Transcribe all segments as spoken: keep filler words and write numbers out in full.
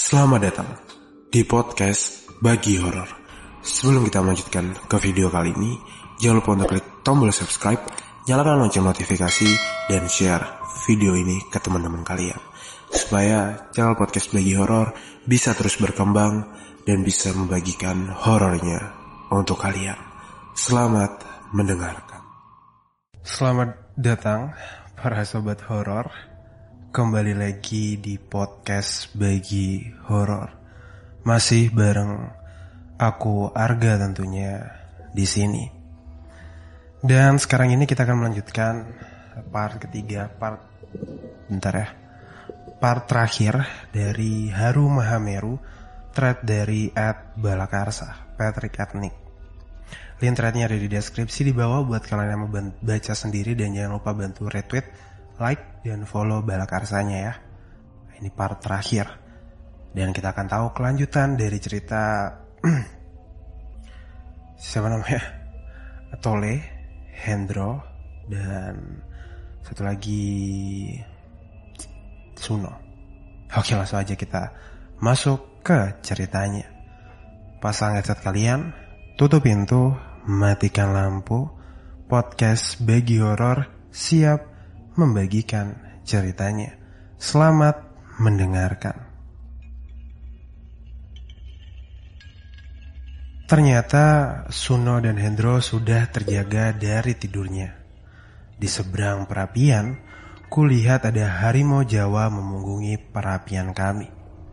Selamat datang di podcast Bagi Horor. Sebelum kita melanjutkan ke video kali ini, jangan lupa untuk klik tombol subscribe, nyalakan lonceng notifikasi, dan share video ini ke teman-teman kalian, supaya channel podcast Bagi Horor bisa terus berkembang dan bisa membagikan horornya untuk kalian. Selamat mendengarkan. Selamat datang para sobat horor, kembali lagi di podcast Bagi Horor. Masih bareng aku Arga tentunya di sini. Dan sekarang ini kita akan melanjutkan part ketiga, part bentar ya. Part terakhir dari Haru Mahameru, thread dari at Balakarsa, Patrick Etnik. Link threadnya ada di deskripsi di bawah buat kalian yang mau baca sendiri, dan jangan lupa bantu retweet, like, dan follow Balakarsanya ya. Ini part terakhir, dan kita akan tahu kelanjutan dari cerita siapa namanya, Tole, Hendro, dan satu lagi Suno. Oke, langsung aja kita masuk ke ceritanya. Pasang headset kalian, tutup pintu, matikan lampu. Podcast Bagi Horor siap membagikan ceritanya. Selamat mendengarkan. Ternyata Suno dan Hendro sudah terjaga dari tidurnya. Di seberang perapian, kulihat ada harimau Jawa memunggungi perapian kami.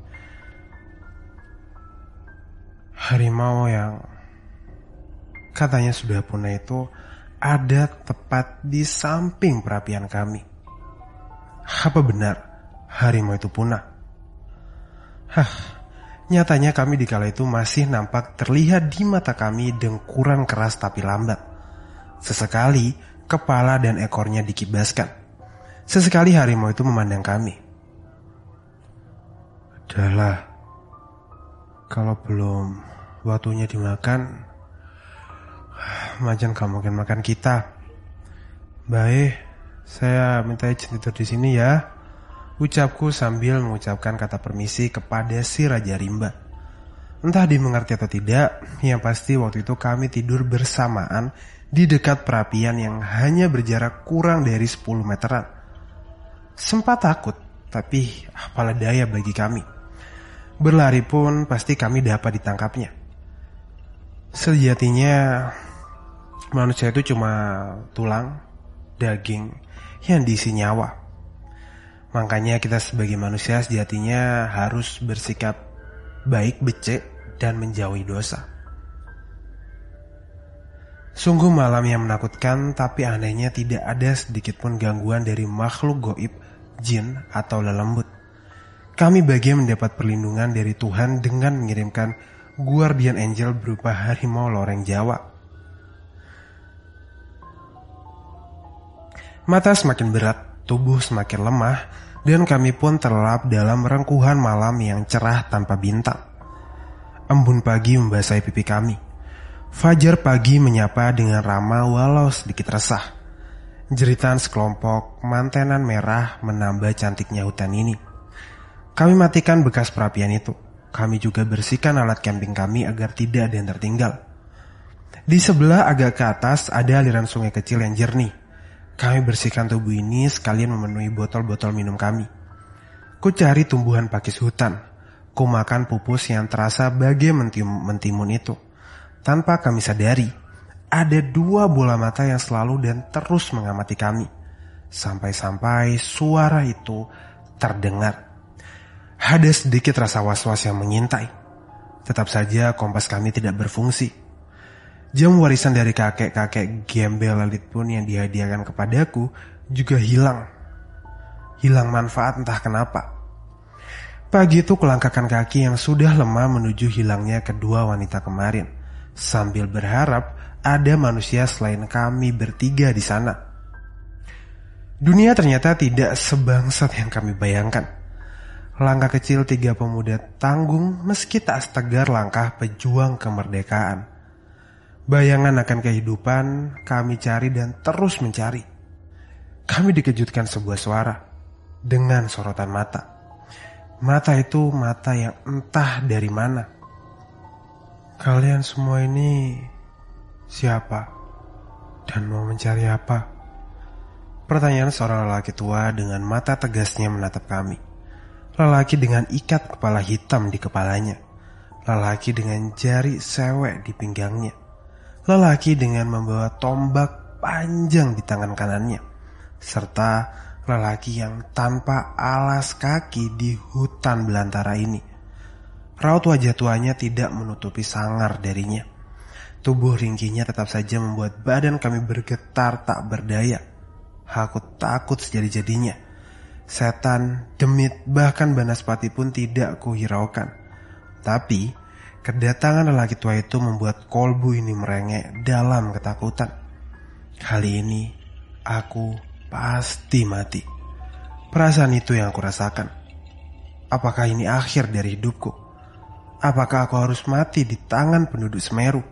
Harimau yang katanya sudah punah itu ada tepat di samping perapian kami. Apa benar harimau itu punah? Hah, nyatanya kami di kala itu masih nampak terlihat di mata kami dengkuran keras tapi lambat. Sesekali kepala dan ekornya dikibaskan. Sesekali harimau itu memandang kami. Udahlah, kalau belum waktunya dimakan, macan gak mungkin makan kita. Baik, saya minta izin tidur di sini ya, ucapku sambil mengucapkan kata permisi kepada si Raja Rimba. Entah dimengerti atau tidak, yang pasti waktu itu kami tidur bersamaan di dekat perapian yang hanya berjarak kurang dari sepuluh meteran. Sempat takut, tapi apalah daya bagi kami. Berlari pun pasti kami dapat ditangkapnya. Sejatinya manusia itu cuma tulang, daging yang diisi nyawa. Makanya kita sebagai manusia sejatinya harus bersikap baik, becek, dan menjauhi dosa. Sungguh malam yang menakutkan, tapi anehnya tidak ada sedikitpun gangguan dari makhluk goib, jin, atau lelembut. Kami bahagia mendapat perlindungan dari Tuhan dengan mengirimkan guardian angel berupa harimau loreng Jawa. Mata semakin berat, tubuh semakin lemah, dan kami pun terlelap dalam rengkuhan malam yang cerah tanpa bintang. Embun pagi membasahi pipi kami. Fajar pagi menyapa dengan ramah walau sedikit resah. Jeritan sekelompok mantenan merah menambah cantiknya hutan ini. Kami matikan bekas perapian itu. Kami juga bersihkan alat camping kami agar tidak ada yang tertinggal. Di sebelah agak ke atas ada aliran sungai kecil yang jernih. Kami bersihkan tubuh ini sekalian memenuhi botol-botol minum kami. Ku cari tumbuhan pakis hutan. Ku makan pupus yang terasa bagai mentim- mentimun itu. Tanpa kami sadari, ada dua bola mata yang selalu dan terus mengamati kami. Sampai-sampai suara itu terdengar. Ada sedikit rasa was-was yang mengintai. Tetap saja kompas kami tidak berfungsi. Jam warisan dari kakek-kakek gembel lelit pun yang dihadiahkan kepadaku juga hilang. Hilang manfaat entah kenapa. Pagi itu kulangkahkan kaki yang sudah lemah menuju hilangnya kedua wanita kemarin, sambil berharap ada manusia selain kami bertiga di sana. Dunia ternyata tidak sebangsat yang kami bayangkan. Langkah kecil tiga pemuda tanggung meski tak setegar langkah pejuang kemerdekaan. Bayangan akan kehidupan kami cari dan terus mencari. Kami dikejutkan sebuah suara dengan sorotan mata. Mata itu mata yang entah dari mana. Kalian semua ini siapa? Dan mau mencari apa? Pertanyaan seorang lelaki tua dengan mata tegasnya menatap kami. Lelaki dengan ikat kepala hitam di kepalanya. Lelaki dengan jari sewek di pinggangnya. Lelaki dengan membawa tombak panjang di tangan kanannya. Serta lelaki yang tanpa alas kaki di hutan belantara ini. Raut wajah tuanya tidak menutupi sangar darinya. Tubuh ringkinya tetap saja membuat badan kami bergetar tak berdaya. Aku takut sejadi-jadinya. Setan, demit, bahkan banaspati pun tidak kuhiraukan. Tapi kedatangan lelaki tua itu membuat kolbu ini merengek dalam ketakutan. Kali ini aku pasti mati. Perasaan itu yang aku rasakan. Apakah ini akhir dari hidupku? Apakah aku harus mati di tangan penduduk Semeru?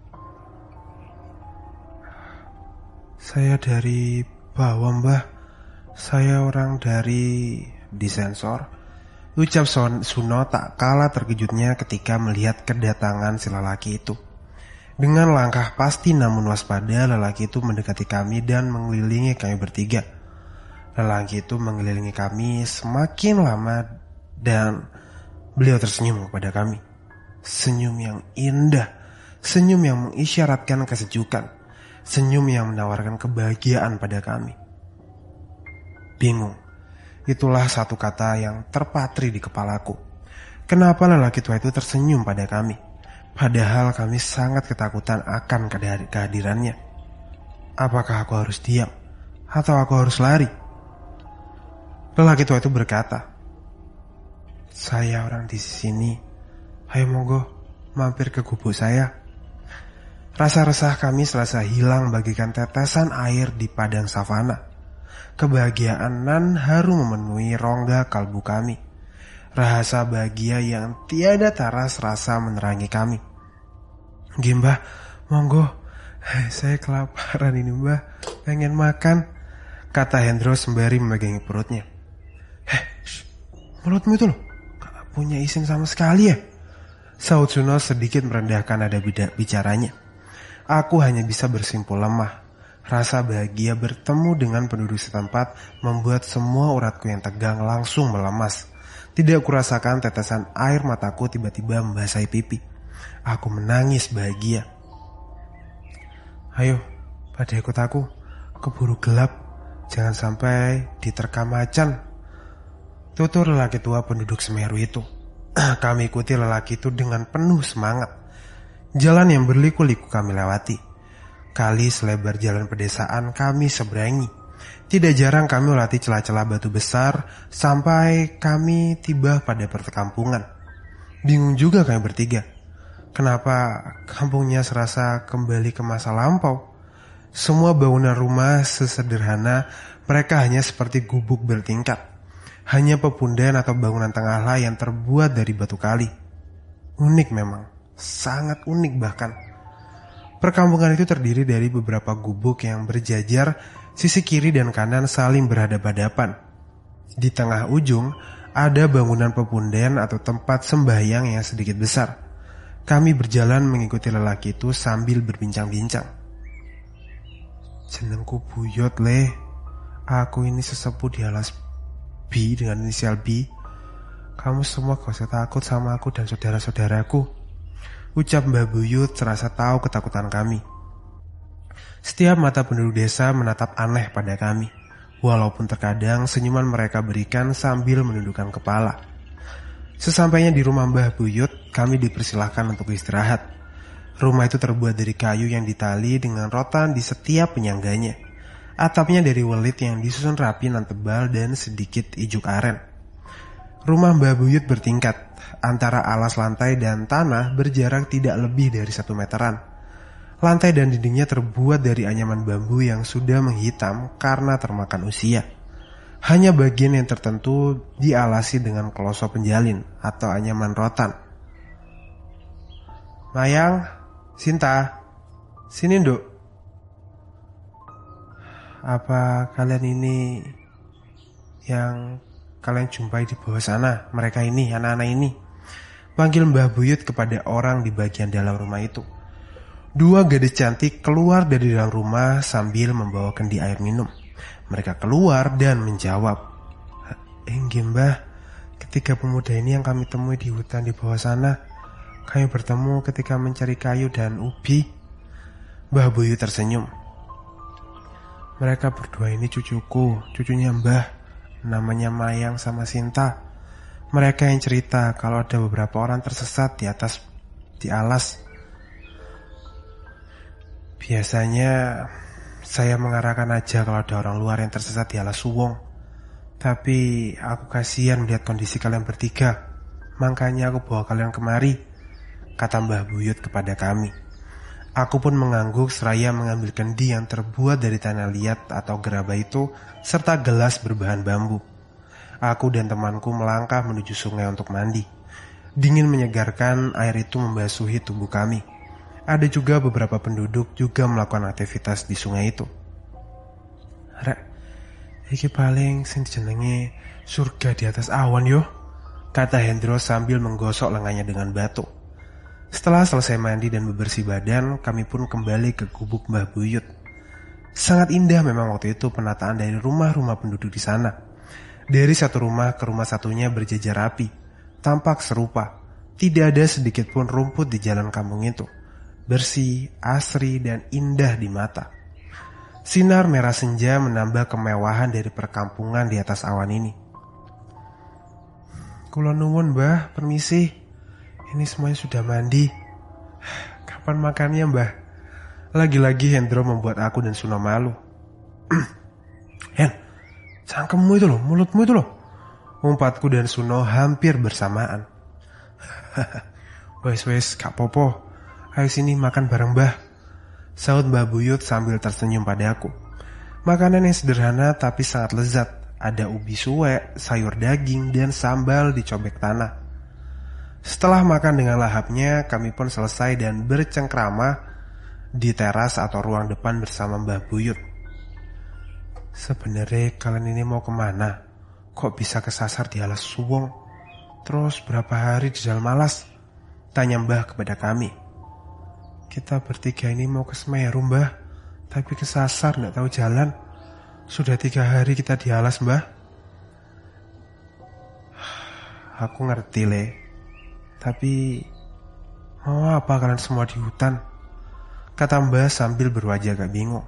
Saya dari bawah, Mbah. Saya orang dari disensor. Ucap Suno tak kalah terkejutnya ketika melihat kedatangan si lelaki itu. Dengan langkah pasti namun waspada, lelaki itu mendekati kami dan mengelilingi kami bertiga. Lelaki itu mengelilingi kami semakin lama dan beliau tersenyum kepada kami. Senyum yang indah, senyum yang mengisyaratkan kesejukan. Senyum yang menawarkan kebahagiaan pada kami. Bingung. Itulah satu kata yang terpatri di kepalaku. Kenapa lelaki tua itu tersenyum pada kami? Padahal kami sangat ketakutan akan kehadirannya. Apakah aku harus diam? Atau aku harus lari? Lelaki tua itu berkata, "Saya orang di sini. Ayo monggo, mampir ke gubuk saya." Rasa resah kami selasa hilang bagaikan tetesan air di padang savana. Kebahagiaan nan haru memenuhi rongga kalbu kami. Rasa bahagia yang tiada taras rasa menerangi kami. "Mbah, monggo. Saya kelaparan ini, Mbah. Pengen makan," kata Hendro sembari memegangi perutnya. "Heh, mulutmu itu loh, gak punya isin sama sekali ya?" Saud Suno sedikit merendahkan nada bicaranya. Aku hanya bisa bersimpul lemah. Rasa bahagia bertemu dengan penduduk setempat membuat semua uratku yang tegang langsung melemas. Tidak kurasakan tetesan air mataku tiba-tiba membasahi pipi. Aku menangis bahagia. "Ayo, pada ikut aku. Keburu gelap. Jangan sampai diterkam macan," tutur lelaki tua penduduk Semeru itu. Kami ikuti lelaki itu dengan penuh semangat. Jalan yang berliku-liku kami lewati. Kali selebar jalan pedesaan kami seberangi. Tidak jarang kami melewati celah-celah batu besar sampai kami tiba pada perkampungan. Bingung juga kami bertiga. Kenapa kampungnya serasa kembali ke masa lampau? Semua bangunan rumah sesederhana, mereka hanya seperti gubuk bertingkat. Hanya pepundan atau bangunan tengahlah yang terbuat dari batu kali. Unik memang. Sangat unik bahkan. Perkampungan itu terdiri dari beberapa gubuk yang berjajar, sisi kiri dan kanan saling berhadapan-hadapan. Di tengah ujung ada bangunan pepundan atau tempat sembahyang yang sedikit besar. Kami berjalan mengikuti lelaki itu sambil berbincang-bincang. "Jenengku Buyut, Le. Aku ini sesepuh di alas B dengan inisial B. Kamu semua gak usah takut sama aku dan saudara-saudaraku," ucap Mbah Buyut serasa tahu ketakutan kami. Setiap mata penduduk desa menatap aneh pada kami, walaupun terkadang senyuman mereka berikan sambil menundukkan kepala. Sesampainya di rumah Mbah Buyut, kami dipersilahkan untuk istirahat. Rumah itu terbuat dari kayu yang ditali dengan rotan di setiap penyangganya. Atapnya dari welit yang disusun rapi dan tebal dan sedikit ijuk aren. Rumah Mbah Buyut bertingkat. Antara alas lantai dan tanah berjarak tidak lebih dari satu meteran. Lantai dan dindingnya terbuat dari anyaman bambu yang sudah menghitam karena termakan usia. Hanya bagian yang tertentu dialasi dengan kloso penjalin atau anyaman rotan. "Mayang, Sinta, sini Nduk. Apa kalian ini yang kalian jumpai di bawah sana, mereka ini, anak-anak ini. Panggil Mbah Buyut kepada orang di bagian dalam rumah itu. Dua gadis cantik keluar dari dalam rumah sambil membawa kendi air minum. Mereka keluar dan menjawab, "Enggih Mbah, ketiga pemuda ini yang kami temui di hutan di bawah sana. Kami bertemu ketika mencari kayu dan ubi." Mbah Buyut tersenyum. "Mereka berdua ini cucuku, cucunya Mbah. Namanya Mayang sama Sinta. Mereka yang cerita kalau ada beberapa orang tersesat di atas di alas. Biasanya saya mengarahkan aja kalau ada orang luar yang tersesat di alas suwung. Tapi aku kasihan melihat kondisi kalian bertiga. Makanya aku bawa kalian kemari," kata Mbah Buyut kepada kami. Aku pun mengangguk seraya mengambil kendi yang terbuat dari tanah liat atau gerabah itu serta gelas berbahan bambu. Aku dan temanku melangkah menuju sungai untuk mandi. Dingin menyegarkan, air itu membasuhi tubuh kami. Ada juga beberapa penduduk juga melakukan aktivitas di sungai itu. "Rek, iki paling sing jenenge surga di atas awan yo," kata Hendro sambil menggosok lengannya dengan batu. Setelah selesai mandi dan bebersih badan, kami pun kembali ke gubuk Mbah Buyut. Sangat indah memang waktu itu penataan dari rumah-rumah penduduk di sana. Dari satu rumah ke rumah satunya berjejer rapi, tampak serupa. Tidak ada sedikit pun rumput di jalan kampung itu. Bersih, asri, dan indah di mata. Sinar merah senja menambah kemewahan dari perkampungan di atas awan ini. "Kula nuwun Mbah, permisi. Ini semuanya sudah mandi. Kapan makannya Mbah?" Lagi-lagi Hendro membuat aku dan Suno malu. "Hen, cangkemmu itu loh, mulutmu itu loh," umpatku dan Suno hampir bersamaan. "Wes-wes, gak popo. Ayo sini makan bareng Mbah," sahut Mbah Buyut sambil tersenyum padaku. Makanan yang sederhana tapi sangat lezat. Ada ubi suwek, sayur daging, dan sambal dicobek tanah. Setelah makan dengan lahapnya, kami pun selesai dan bercengkrama di teras atau ruang depan bersama Mbah Buyut. "Sebenarnya kalian ini mau kemana? Kok bisa kesasar di alas suwung? Terus berapa hari di dalam alas?" tanya Mbah kepada kami. "Kita bertiga ini mau ke Semeru Mbah, tapi kesasar gak tahu jalan. Sudah tiga hari kita di alas Mbah." "Aku ngerti Le, tapi mau apa kalian semua di hutan?" kata Mbah sambil berwajah agak bingung.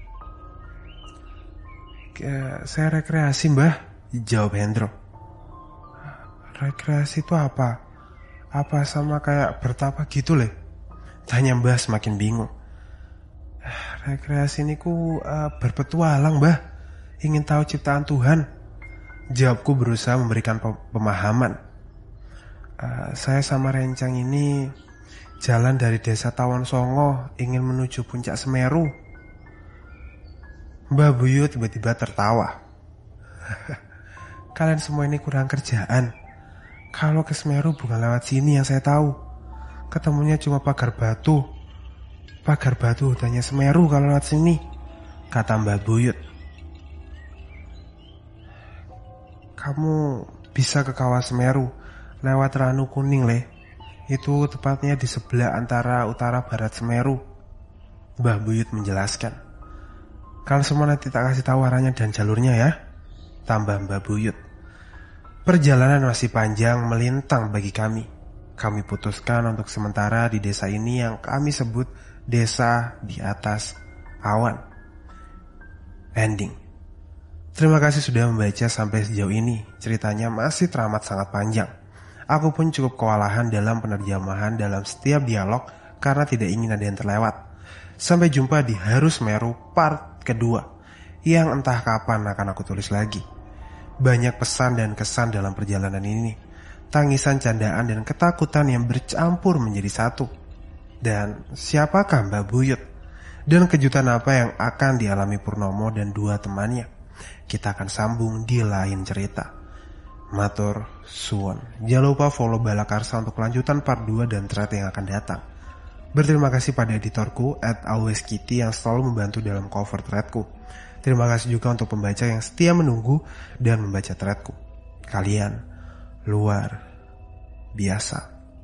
"Saya rekreasi Mbah," jawab Hendro. "Rekreasi itu apa? Apa sama kayak bertapa gitu Le?" tanya Mbah semakin bingung. "Rekreasi ini ku uh, berpetualang Mbah, ingin tahu ciptaan Tuhan," jawabku berusaha memberikan pemahaman. Uh, saya sama Rencang ini jalan dari desa Tawon Songo ingin menuju puncak Semeru." Mbah Buyut tiba-tiba tertawa. "Kalian semua ini kurang kerjaan. Kalau ke Semeru bukan lewat sini yang saya tahu. Ketemunya cuma pagar batu. Pagar batu hutannya Semeru kalau lewat sini," kata Mbah Buyut. "Kamu bisa ke kawah Semeru lewat Ranu Kuning Le. Itu tepatnya di sebelah antara utara barat Semeru," Mbah Buyut menjelaskan. "Kalian semua nanti tak kasih tahu arahnya dan jalurnya ya," tambah Mbah Buyut. Perjalanan masih panjang melintang bagi kami. Kami putuskan untuk sementara di desa ini yang kami sebut desa di atas awan. Ending. Terima kasih sudah membaca sampai sejauh ini. Ceritanya masih teramat sangat panjang. Aku pun cukup kewalahan dalam penerjemahan dalam setiap dialog karena tidak ingin ada yang terlewat. Sampai jumpa di Harus Meru part kedua, yang entah kapan akan aku tulis lagi. Banyak pesan dan kesan dalam perjalanan ini. Tangisan, candaan, dan ketakutan yang bercampur menjadi satu. Dan siapakah Mbah Buyut? Dan kejutan apa yang akan dialami Purnomo dan dua temannya? Kita akan sambung di lain cerita. Matur suwun. Jangan lupa follow Balakarsa untuk kelanjutan part dua dan thread yang akan datang. Berterima kasih pada editorku at always kitty yang selalu membantu dalam cover threadku. Terima kasih juga untuk pembaca yang setia menunggu dan membaca threadku. kalian luar biasa.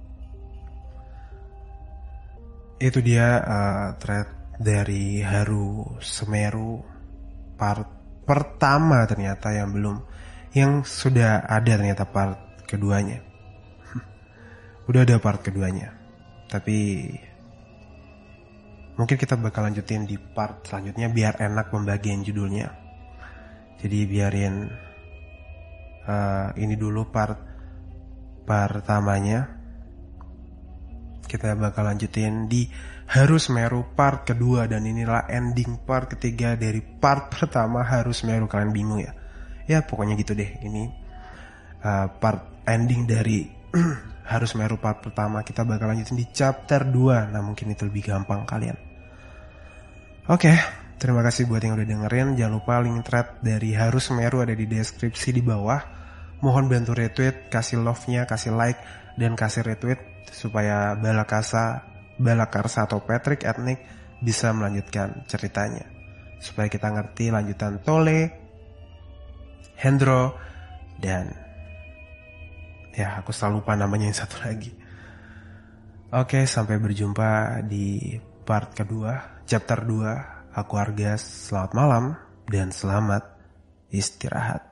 Itu dia uh, thread dari Haru Semeru part pertama ternyata yang belum, yang sudah ada ternyata part keduanya. Udah ada part keduanya. Tapi mungkin kita bakal lanjutin di part selanjutnya biar enak pembagian judulnya. Jadi biarin uh, ini dulu part pertamanya. Kita bakal lanjutin di Haru Semeru part kedua, dan inilah ending part ketiga dari part pertama Haru Semeru. Kalian bingung ya? Ya pokoknya gitu deh. Ini uh, part ending dari Haru Semeru part pertama. Kita bakal lanjutin di chapter dua. Nah mungkin itu lebih gampang kalian. Oke, terima kasih buat yang udah dengerin. Jangan lupa link thread dari Haru Semeru ada di deskripsi di bawah. Mohon bantu retweet, kasih love-nya, kasih like, dan kasih retweet supaya Balakasa, Balakarsa atau Patrick Ethnic bisa melanjutkan ceritanya. Supaya kita ngerti lanjutan Tole, Hendro, dan ya aku selalu lupa namanya yang satu lagi. Oke, sampai berjumpa di part kedua, chapter dua. Aku Argas, selamat malam dan selamat istirahat.